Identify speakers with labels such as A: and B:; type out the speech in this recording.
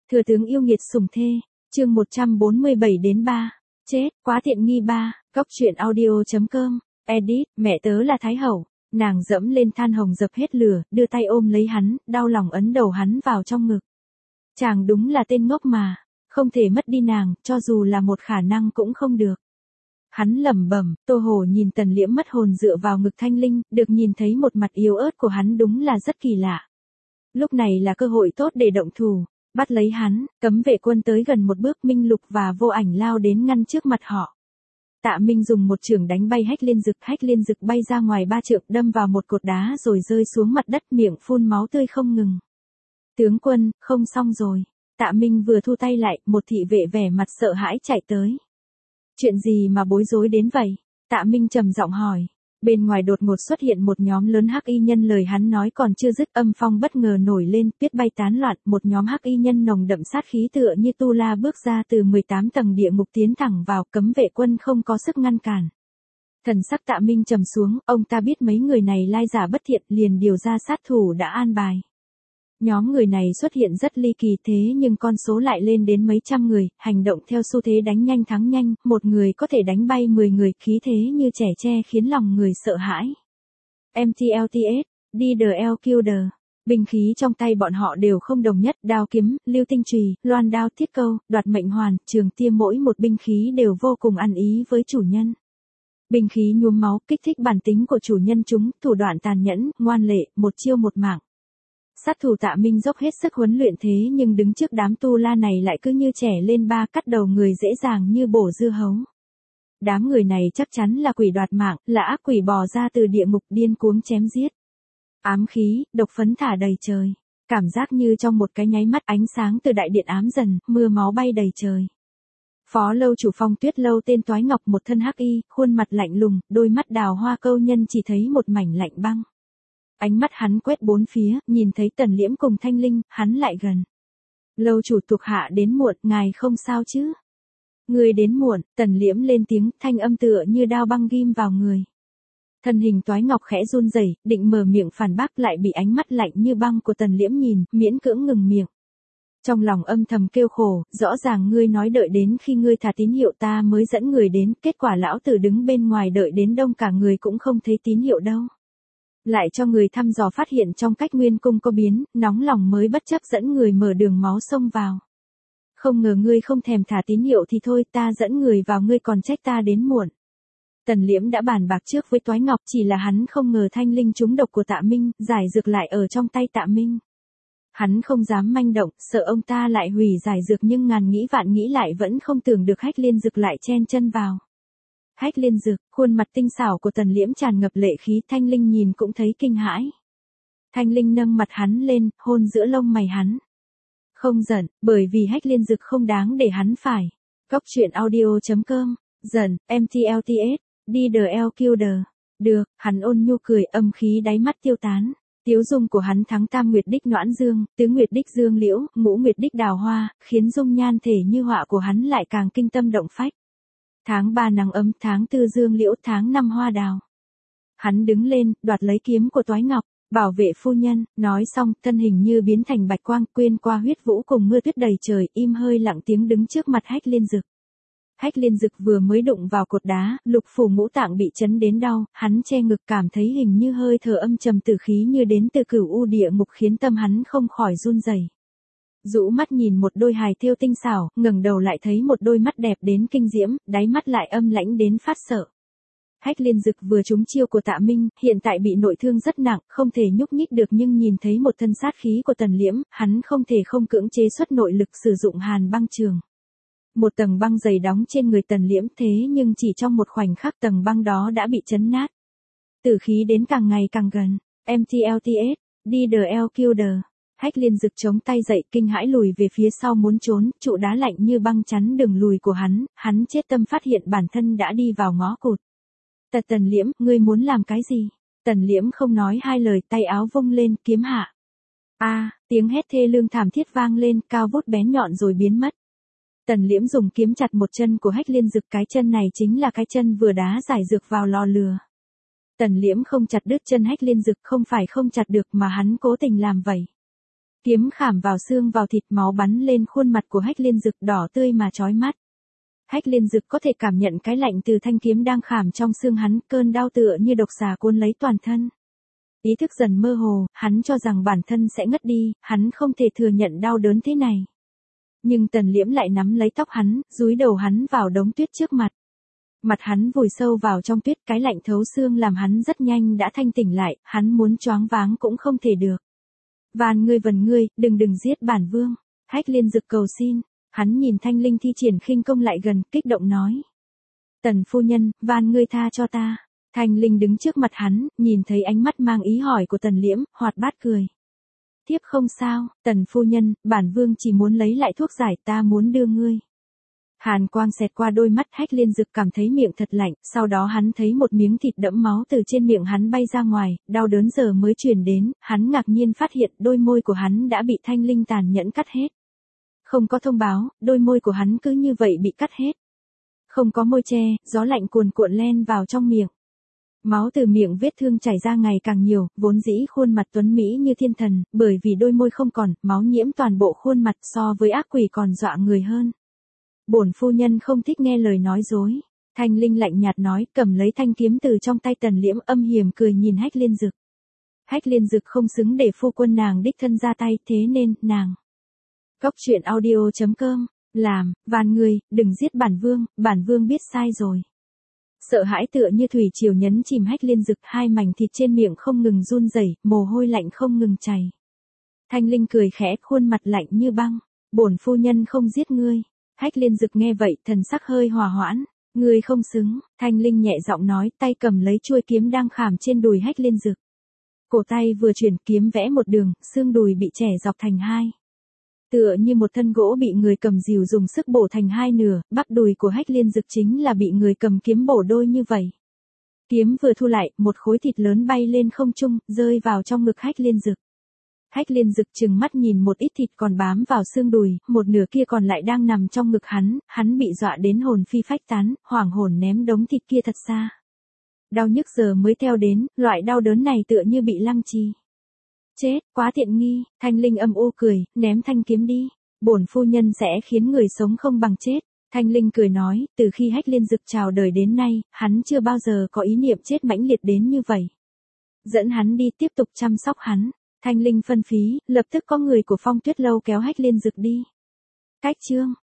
A: Thừa tướng yêu nghiệt sủng thê, chương 147-3, chết, quá tiện nghi ba, góc truyện audio.com, edit, mẹ tớ là Thái Hậu, nàng dẫm lên than hồng dập hết lửa, đưa tay ôm lấy hắn, đau lòng ấn đầu hắn vào trong ngực. Chàng đúng là tên ngốc mà, không thể mất đi nàng, cho dù là một khả năng cũng không được. Hắn lẩm bẩm, Tô Hồ nhìn Tần Liễm mất hồn dựa vào ngực Thanh Linh, được nhìn thấy một mặt yếu ớt của hắn đúng là rất kỳ lạ. Lúc này là cơ hội tốt để động thủ, bắt lấy hắn, cấm vệ quân tới gần một bước, Minh Lục và Vô Ảnh lao đến ngăn trước mặt họ. Tạ Minh dùng một chưởng đánh bay Hách Liên Dực bay ra ngoài 3 trượng, đâm vào một cột đá rồi rơi xuống mặt đất, miệng phun máu tươi không ngừng. Tướng quân, không xong rồi. Tạ Minh vừa thu tay lại, một thị vệ vẻ mặt sợ hãi chạy tới. Chuyện gì mà bối rối đến vậy? Tạ Minh trầm giọng hỏi. Bên ngoài đột ngột xuất hiện một nhóm lớn hắc y nhân, lời hắn nói còn chưa dứt, âm phong bất ngờ nổi lên, tuyết bay tán loạn, một nhóm hắc y nhân nồng đậm sát khí tựa như tu la bước ra từ 18 tầng địa ngục tiến thẳng vào, cấm vệ quân không có sức ngăn cản. Thần sắc Tạ Minh trầm xuống, ông ta biết mấy người này lai giả bất thiện, liền điều ra sát thủ đã an bài. Nhóm người này xuất hiện rất ly kỳ, thế nhưng con số lại lên đến mấy trăm người, hành động theo xu thế đánh nhanh thắng nhanh, một người có thể đánh bay 10 người, khí thế như trẻ tre khiến lòng người sợ hãi. MTLTS, DDL Killer, binh khí trong tay bọn họ đều không đồng nhất, đao kiếm, lưu tinh chùy, loan đao, thiết câu, đoạt mệnh hoàn, trường tiêm, mỗi một binh khí đều vô cùng ăn ý với chủ nhân. Binh khí nhuốm máu, kích thích bản tính của chủ nhân chúng, thủ đoạn tàn nhẫn, ngoan lệ, một chiêu một mạng. Sát thủ Tạ Minh dốc hết sức huấn luyện, thế nhưng đứng trước đám tu la này lại cứ như trẻ lên ba, cắt đầu người dễ dàng như bổ dưa hấu. Đám người này chắc chắn là quỷ đoạt mạng, là ác quỷ bò ra từ địa ngục điên cuồng chém giết. Ám khí, độc phấn thả đầy trời. Cảm giác như trong một cái nháy mắt, ánh sáng từ đại điện ám dần, mưa máu bay đầy trời. Phó lâu chủ Phong Tuyết lâu tên Toái Ngọc, một thân hắc y, khuôn mặt lạnh lùng, đôi mắt đào hoa câu nhân, chỉ thấy một mảnh lạnh băng. Ánh mắt hắn quét bốn phía, nhìn thấy Tần Liễm cùng Thanh Linh, hắn lại gần. Lâu chủ thuộc hạ đến muộn, ngài không sao chứ? Người đến muộn, Tần Liễm lên tiếng, thanh âm tựa như đao băng ghim vào người. Thân hình Toái Ngọc khẽ run rẩy, định mở miệng phản bác, lại bị ánh mắt lạnh như băng của Tần Liễm nhìn, miễn cưỡng ngừng miệng. Trong lòng âm thầm kêu khổ, rõ ràng ngươi nói đợi đến khi ngươi thả tín hiệu ta mới dẫn người đến, kết quả lão tử đứng bên ngoài đợi đến đông cả người cũng không thấy tín hiệu đâu. Lại cho người thăm dò phát hiện trong cách nguyên cung có biến, nóng lòng mới bất chấp dẫn người mở đường máu xông vào. Không ngờ ngươi không thèm thả tín hiệu thì thôi, ta dẫn người vào ngươi còn trách ta đến muộn. Tần Liễm đã bàn bạc trước với Toái Ngọc, chỉ là hắn không ngờ Thanh Linh trúng độc của Tạ Minh, giải dược lại ở trong tay Tạ Minh. Hắn không dám manh động, sợ ông ta lại hủy giải dược, nhưng ngàn nghĩ vạn nghĩ lại vẫn không tưởng được Hách Liên Dực lại chen chân vào. Hách Liên Dực, khuôn mặt tinh xảo của Tần Liễm tràn ngập lệ khí, Thanh Linh nhìn cũng thấy kinh hãi. Thanh Linh nâng mặt hắn lên, hôn giữa lông mày hắn. Không giận, bởi vì Hách Liên Dực không đáng để hắn phải. Góc truyện audio.com, giận, MTLTS, DDL Killer. Được, hắn ôn nhu cười, âm khí đáy mắt tiêu tán. Tiếu dung của hắn thắng tam nguyệt đích noãn dương, tứ nguyệt đích dương liễu, ngũ nguyệt đích đào hoa, khiến dung nhan thể như họa của hắn lại càng kinh tâm động phách. Tháng 3 nắng ấm, tháng 4 dương liễu, tháng 5 hoa đào. Hắn đứng lên, đoạt lấy kiếm của Toái Ngọc, bảo vệ phu nhân, nói xong, thân hình như biến thành bạch quang, quên qua huyết vũ cùng mưa tuyết đầy trời, im hơi lặng tiếng đứng trước mặt Hách Liên Dực. Hách Liên Dực vừa mới đụng vào cột đá, lục phủ ngũ tạng bị chấn đến đau, hắn che ngực cảm thấy hình như hơi thở âm trầm tử khí như đến từ cửu u địa ngục, khiến tâm hắn không khỏi run rẩy. Rũ mắt nhìn một đôi hài thêu tinh xảo, ngẩng đầu lại thấy một đôi mắt đẹp đến kinh diễm, đáy mắt lại âm lãnh đến phát sợ. Hách Liên Dực vừa trúng chiêu của Tạ Minh, hiện tại bị nội thương rất nặng, không thể nhúc nhích được, nhưng nhìn thấy một thân sát khí của Tần Liễm, hắn không thể không cưỡng chế xuất nội lực, sử dụng Hàn Băng Trường. Một tầng băng dày đóng trên người Tần Liễm, thế nhưng chỉ trong một khoảnh khắc tầng băng đó đã bị chấn nát. Tử khí đến càng ngày càng gần. MTLTS, DDL Killer. Hách Liên Dực chống tay dậy, kinh hãi lùi về phía sau muốn trốn, trụ đá lạnh như băng chắn đường lùi của hắn chết tâm phát hiện bản thân đã đi vào ngõ cụt. Tần Liễm, ngươi muốn làm cái gì? Tần Liễm không nói hai lời, tay áo vung lên, kiếm hạ. Tiếng hét thê lương thảm thiết vang lên, cao vút bén nhọn rồi biến mất. Tần Liễm dùng kiếm chặt một chân của Hách Liên Dực, cái chân này chính là cái chân vừa đá giải dược vào lò lửa. Tần Liễm không chặt đứt chân Hách Liên Dực, không phải không chặt được mà hắn cố tình làm vậy. Kiếm khảm vào xương vào thịt, máu bắn lên khuôn mặt của Hách Liên Dực đỏ tươi mà chói mắt. Hách Liên Dực có thể cảm nhận cái lạnh từ thanh kiếm đang khảm trong xương hắn, cơn đau tựa như độc xà cuốn lấy toàn thân. Ý thức dần mơ hồ, hắn cho rằng bản thân sẽ ngất đi, hắn không thể thừa nhận đau đớn thế này. Nhưng Tần Liễm lại nắm lấy tóc hắn, dúi đầu hắn vào đống tuyết trước mặt. Mặt hắn vùi sâu vào trong tuyết, cái lạnh thấu xương làm hắn rất nhanh đã thanh tỉnh lại, hắn muốn choáng váng cũng không thể được. Van ngươi vần ngươi, đừng giết bản vương. Hách Liên Dực cầu xin. Hắn nhìn Thanh Linh thi triển khinh công lại gần, kích động nói. Tần phu nhân, van ngươi tha cho ta. Thanh Linh đứng trước mặt hắn, nhìn thấy ánh mắt mang ý hỏi của Tần Liễm, hoạt bát cười. Thiếp không sao, Tần phu nhân, bản vương chỉ muốn lấy lại thuốc giải, ta muốn đưa ngươi. Hàn quang xẹt qua đôi mắt, Hách Liên Dực cảm thấy miệng thật lạnh, sau đó hắn thấy một miếng thịt đẫm máu từ trên miệng hắn bay ra ngoài, đau đớn giờ mới truyền đến, hắn ngạc nhiên phát hiện đôi môi của hắn đã bị Thanh Linh tàn nhẫn cắt hết. Không có thông báo, đôi môi của hắn cứ như vậy bị cắt hết. Không có môi che, gió lạnh cuồn cuộn len vào trong miệng. Máu từ miệng vết thương chảy ra ngày càng nhiều, vốn dĩ khuôn mặt tuấn mỹ như thiên thần, bởi vì đôi môi không còn, máu nhiễm toàn bộ khuôn mặt, so với ác quỷ còn dọa người hơn. Bổn phu nhân không thích nghe lời nói dối. Thanh Linh lạnh nhạt nói, cầm lấy thanh kiếm từ trong tay Tần Liễm, âm hiểm cười nhìn Hách Liên Dực. Hách Liên Dực không xứng để phu quân nàng đích thân ra tay, thế nên, nàng. Cốc truyện audio.com, làm, van ngươi, đừng giết bản vương biết sai rồi. Sợ hãi tựa như thủy triều nhấn chìm Hách Liên Dực, hai mảnh thịt trên miệng không ngừng run rẩy, mồ hôi lạnh không ngừng chảy. Thanh Linh cười khẽ, khuôn mặt lạnh như băng. Bổn phu nhân không giết ngươi. Hách Liên Dực nghe vậy, thần sắc hơi hòa hoãn. Ngươi không xứng, Thanh Linh nhẹ giọng nói, tay cầm lấy chuôi kiếm đang khảm trên đùi Hách Liên Dực. Cổ tay vừa chuyển, kiếm vẽ một đường, xương đùi bị chẻ dọc thành hai. Tựa như một thân gỗ bị người cầm rìu dùng sức bổ thành hai nửa, bắp đùi của Hách Liên Dực chính là bị người cầm kiếm bổ đôi như vậy. Kiếm vừa thu lại, một khối thịt lớn bay lên không trung, rơi vào trong ngực Hách Liên Dực. Hách Liên Dực trừng mắt nhìn một ít thịt còn bám vào xương đùi, một nửa kia còn lại đang nằm trong ngực hắn bị dọa đến hồn phi phách tán, hoảng hồn ném đống thịt kia thật xa. Đau nhức giờ mới theo đến, loại đau đớn này tựa như bị lăng trì. Chết, quá tiện nghi, Thanh Linh âm u cười, ném thanh kiếm đi. Bổn phu nhân sẽ khiến người sống không bằng chết. Thanh Linh cười nói, từ khi Hách Liên Dực chào đời đến nay, hắn chưa bao giờ có ý niệm chết mãnh liệt đến như vậy. Dẫn hắn đi tiếp tục chăm sóc hắn. Thanh Linh phân phí, lập tức có người của Phong Tuyết Lâu kéo Hách Liên Dực đi. Cách chương.